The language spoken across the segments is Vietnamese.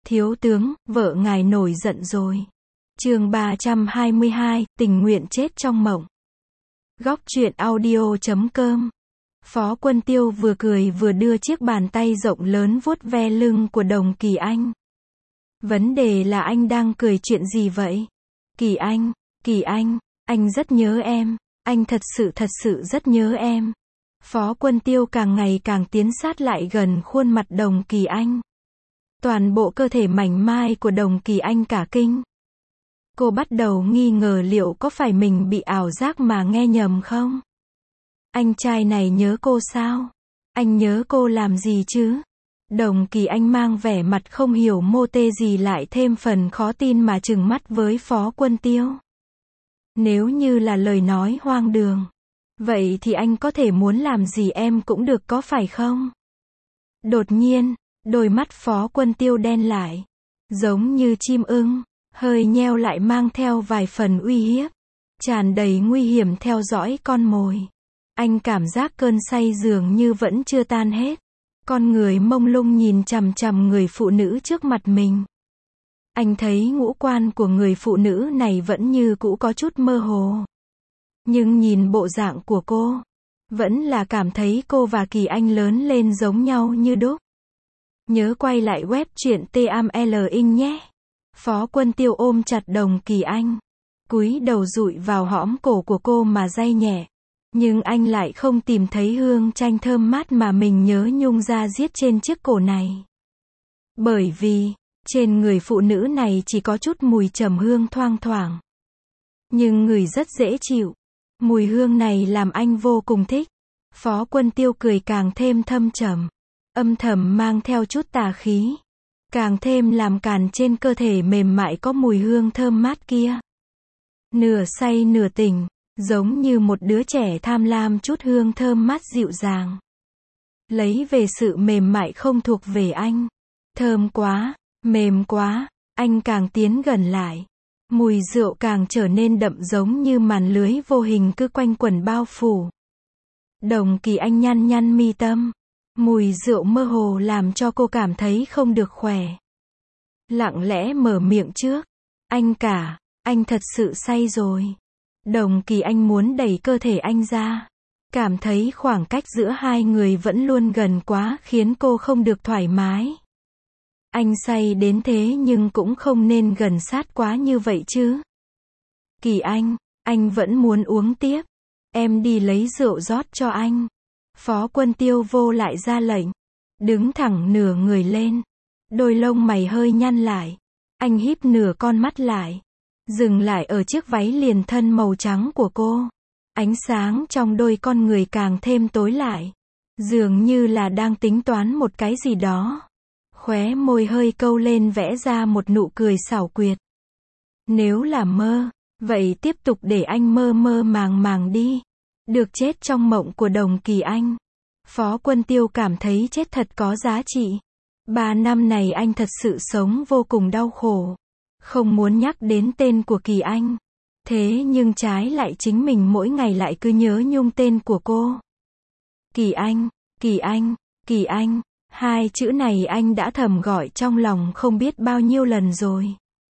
Thiếu tướng, vợ ngài nổi giận rồi. Chương 322, tình nguyện chết trong mộng. Góc truyện audio.com. Phó Quân Tiêu vừa cười vừa đưa chiếc bàn tay rộng lớn vuốt ve lưng của Đồng Kỳ Anh. Vấn đề là anh đang cười chuyện gì vậy? Kỳ Anh, anh rất nhớ em. Anh thật sự rất nhớ em. Phó Quân Tiêu càng ngày càng tiến sát lại gần khuôn mặt Đồng Kỳ Anh. Toàn bộ cơ thể mảnh mai của Đồng Kỳ Anh cả kinh. Cô bắt đầu nghi ngờ liệu có phải mình bị ảo giác mà nghe nhầm không? Anh trai này nhớ cô sao? Anh nhớ cô làm gì chứ? Đồng Kỳ Anh mang vẻ mặt không hiểu mô tê gì lại thêm phần khó tin mà trừng mắt với Phó Quân Tiêu. Nếu như là lời nói hoang đường, vậy thì anh có thể muốn làm gì em cũng được có phải không? Đột nhiên, đôi mắt Phó Quân Tiêu đen lại, giống như chim ưng, hơi nheo lại mang theo vài phần uy hiếp, tràn đầy nguy hiểm theo dõi con mồi. Anh cảm giác cơn say dường như vẫn chưa tan hết. Con người mông lung nhìn chằm chằm người phụ nữ trước mặt mình. Anh thấy ngũ quan của người phụ nữ này vẫn như cũ có chút mơ hồ. Nhưng nhìn bộ dạng của cô, vẫn là cảm thấy cô và Kỳ Anh lớn lên giống nhau như đúc. Nhớ quay lại web truyện TML Inc nhé. Phó Quân Tiêu ôm chặt Đồng Kỳ Anh, cúi đầu dụi vào hõm cổ của cô mà day nhẹ. Nhưng anh lại không tìm thấy hương chanh thơm mát mà mình nhớ nhung ra diết trên chiếc cổ này. Bởi vì, trên người phụ nữ này chỉ có chút mùi trầm hương thoang thoảng. Nhưng người rất dễ chịu. Mùi hương này làm anh vô cùng thích. Phó Quân Tiêu cười càng thêm thâm trầm, âm thầm mang theo chút tà khí. Càng thêm làm càn trên cơ thể mềm mại có mùi hương thơm mát kia. Nửa say nửa tỉnh, giống như một đứa trẻ tham lam chút hương thơm mát dịu dàng. Lấy về sự mềm mại không thuộc về anh. Thơm quá, mềm quá, anh càng tiến gần lại. Mùi rượu càng trở nên đậm giống như màn lưới vô hình cứ quanh quẩn bao phủ. Đồng Kỳ Anh nhăn nhăn mi tâm. Mùi rượu mơ hồ làm cho cô cảm thấy không được khỏe. Lặng lẽ mở miệng trước. Anh thật sự say rồi. Đồng Kỳ Anh muốn đẩy cơ thể anh ra. Cảm thấy khoảng cách giữa hai người vẫn luôn gần quá khiến cô không được thoải mái. Anh say đến thế nhưng cũng không nên gần sát quá như vậy chứ. Kỳ anh vẫn muốn uống tiếp. Em đi lấy rượu rót cho anh. Phó Quân Tiêu vô lại ra lệnh. Đứng thẳng nửa người lên. Đôi lông mày hơi nhăn lại. Anh híp nửa con mắt lại. Dừng lại ở chiếc váy liền thân màu trắng của cô. Ánh sáng trong đôi con người càng thêm tối lại. Dường như là đang tính toán một cái gì đó. Khóe môi hơi câu lên vẽ ra một nụ cười xảo quyệt. Nếu là mơ, vậy tiếp tục để anh mơ mơ màng màng đi. Được chết trong mộng của Đồng Kỳ Anh. Phó Quân Tiêu cảm thấy chết thật có giá trị. 3 năm này anh thật sự sống vô cùng đau khổ. Không muốn nhắc đến tên của Kỳ Anh. Thế nhưng trái lại chính mình mỗi ngày lại cứ nhớ nhung tên của cô. Kỳ Anh. Hai chữ này anh đã thầm gọi trong lòng không biết bao nhiêu lần rồi.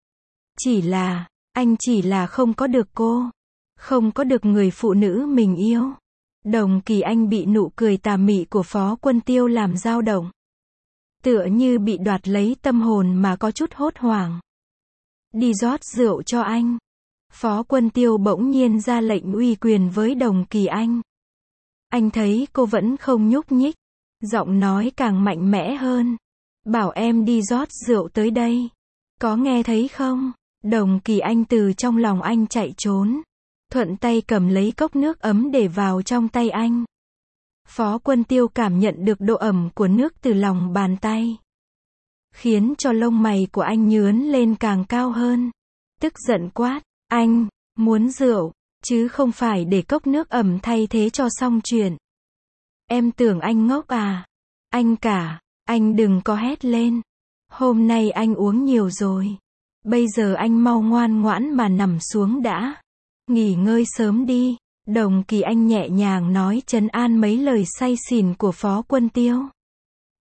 Anh chỉ là không có được cô. Không có được người phụ nữ mình yêu. Đồng Kỳ Anh bị nụ cười tà mị của Phó Quân Tiêu làm dao động. Tựa như bị đoạt lấy tâm hồn mà có chút hốt hoảng. Đi rót rượu cho anh. Phó Quân Tiêu bỗng nhiên ra lệnh uy quyền với Đồng Kỳ Anh. Anh thấy cô vẫn không nhúc nhích. Giọng nói càng mạnh mẽ hơn. Bảo em đi rót rượu tới đây. Có nghe thấy không? Đồng Kỳ Anh từ trong lòng anh chạy trốn. Thuận tay cầm lấy cốc nước ấm để vào trong tay anh. Phó Quân Tiêu cảm nhận được độ ẩm của nước từ lòng bàn tay. Khiến cho lông mày của anh nhướn lên càng cao hơn. Tức giận quát. Anh, muốn rượu, chứ không phải để cốc nước ẩm thay thế cho xong chuyện. Em tưởng anh ngốc à? Anh đừng có hét lên. Hôm nay anh uống nhiều rồi. Bây giờ anh mau ngoan ngoãn mà nằm xuống đã. Nghỉ ngơi sớm đi. Đồng Kỳ Anh nhẹ nhàng nói trấn an mấy lời say xỉn của Phó Quân Tiêu.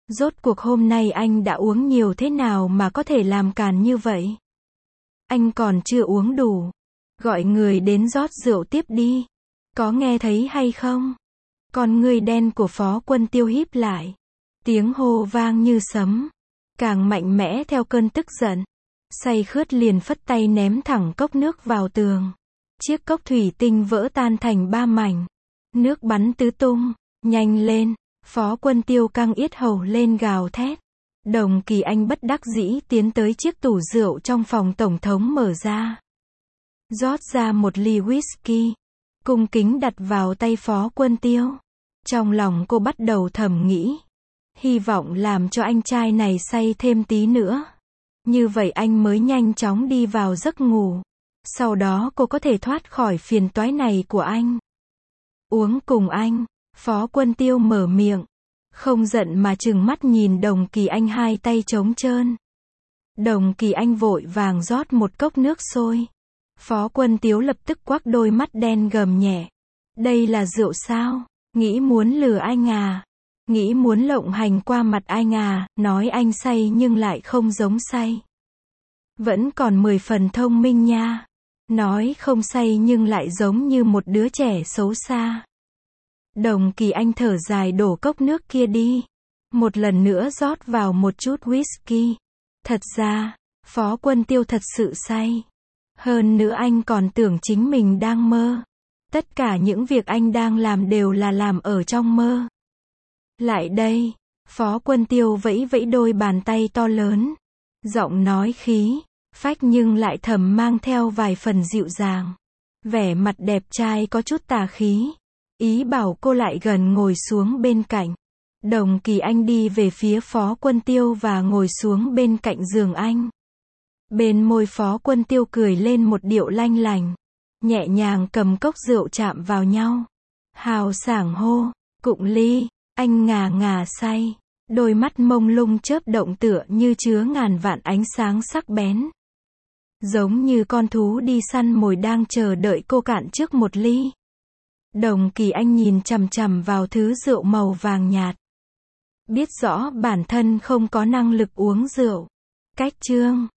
Rốt cuộc hôm nay anh đã uống nhiều thế nào mà có thể làm càn như vậy? Anh còn chưa uống đủ. Gọi người đến rót rượu tiếp đi. Có nghe thấy hay không? Con ngươi đen của Phó Quân Tiêu híp lại. Tiếng hô vang như sấm. Càng mạnh mẽ theo cơn tức giận. Say khướt liền phất tay ném thẳng cốc nước vào tường. Chiếc cốc thủy tinh vỡ tan thành 3 mảnh. Nước bắn tứ tung. Nhanh lên. Phó Quân Tiêu căng yết hầu lên gào thét. Đồng Kỳ Anh bất đắc dĩ tiến tới chiếc tủ rượu trong phòng tổng thống mở ra. Rót ra một ly whisky. Cung kính đặt vào tay Phó Quân Tiêu. Trong lòng cô bắt đầu thầm nghĩ. Hy vọng làm cho anh trai này say thêm tí nữa. Như vậy anh mới nhanh chóng đi vào giấc ngủ. Sau đó cô có thể thoát khỏi phiền toái này của anh. Uống cùng anh. Phó Quân Tiêu mở miệng. Không giận mà trừng mắt nhìn Đồng Kỳ Anh hai tay trống trơn. Đồng Kỳ Anh vội vàng rót một cốc nước sôi. Phó Quân Tiêu lập tức quắc đôi mắt đen gầm nhẹ. Đây là rượu sao? Nghĩ muốn lừa anh à? Nghĩ muốn lộng hành qua mặt anh à? Nói anh say nhưng lại không giống say. Vẫn còn 10 phần thông minh nha. Nói không say nhưng lại giống như một đứa trẻ xấu xa. Đồng Kỳ Anh thở dài đổ cốc nước kia đi. Một lần nữa rót vào một chút whisky. Thật ra, Phó Quân Tiêu thật sự say. Hơn nữa anh còn tưởng chính mình đang mơ. Tất cả những việc anh đang làm đều là làm ở trong mơ. Lại đây, Phó Quân Tiêu vẫy vẫy đôi bàn tay to lớn. Giọng nói khí, phách nhưng lại thầm mang theo vài phần dịu dàng. Vẻ mặt đẹp trai có chút tà khí. Ý bảo cô lại gần ngồi xuống bên cạnh. Đồng Kỳ Anh đi về phía Phó Quân Tiêu và ngồi xuống bên cạnh giường anh. Bên môi Phó Quân Tiêu cười lên một điệu lanh lành. Nhẹ nhàng cầm cốc rượu chạm vào nhau. Hào sảng hô, cụng ly, anh ngà ngà say. Đôi mắt mông lung chớp động tựa như chứa ngàn vạn ánh sáng sắc bén. Giống như con thú đi săn mồi đang chờ đợi cô cạn trước một ly. Đồng Kỳ Anh nhìn chằm chằm vào thứ rượu màu vàng nhạt. Biết rõ bản thân không có năng lực uống rượu. Cách chương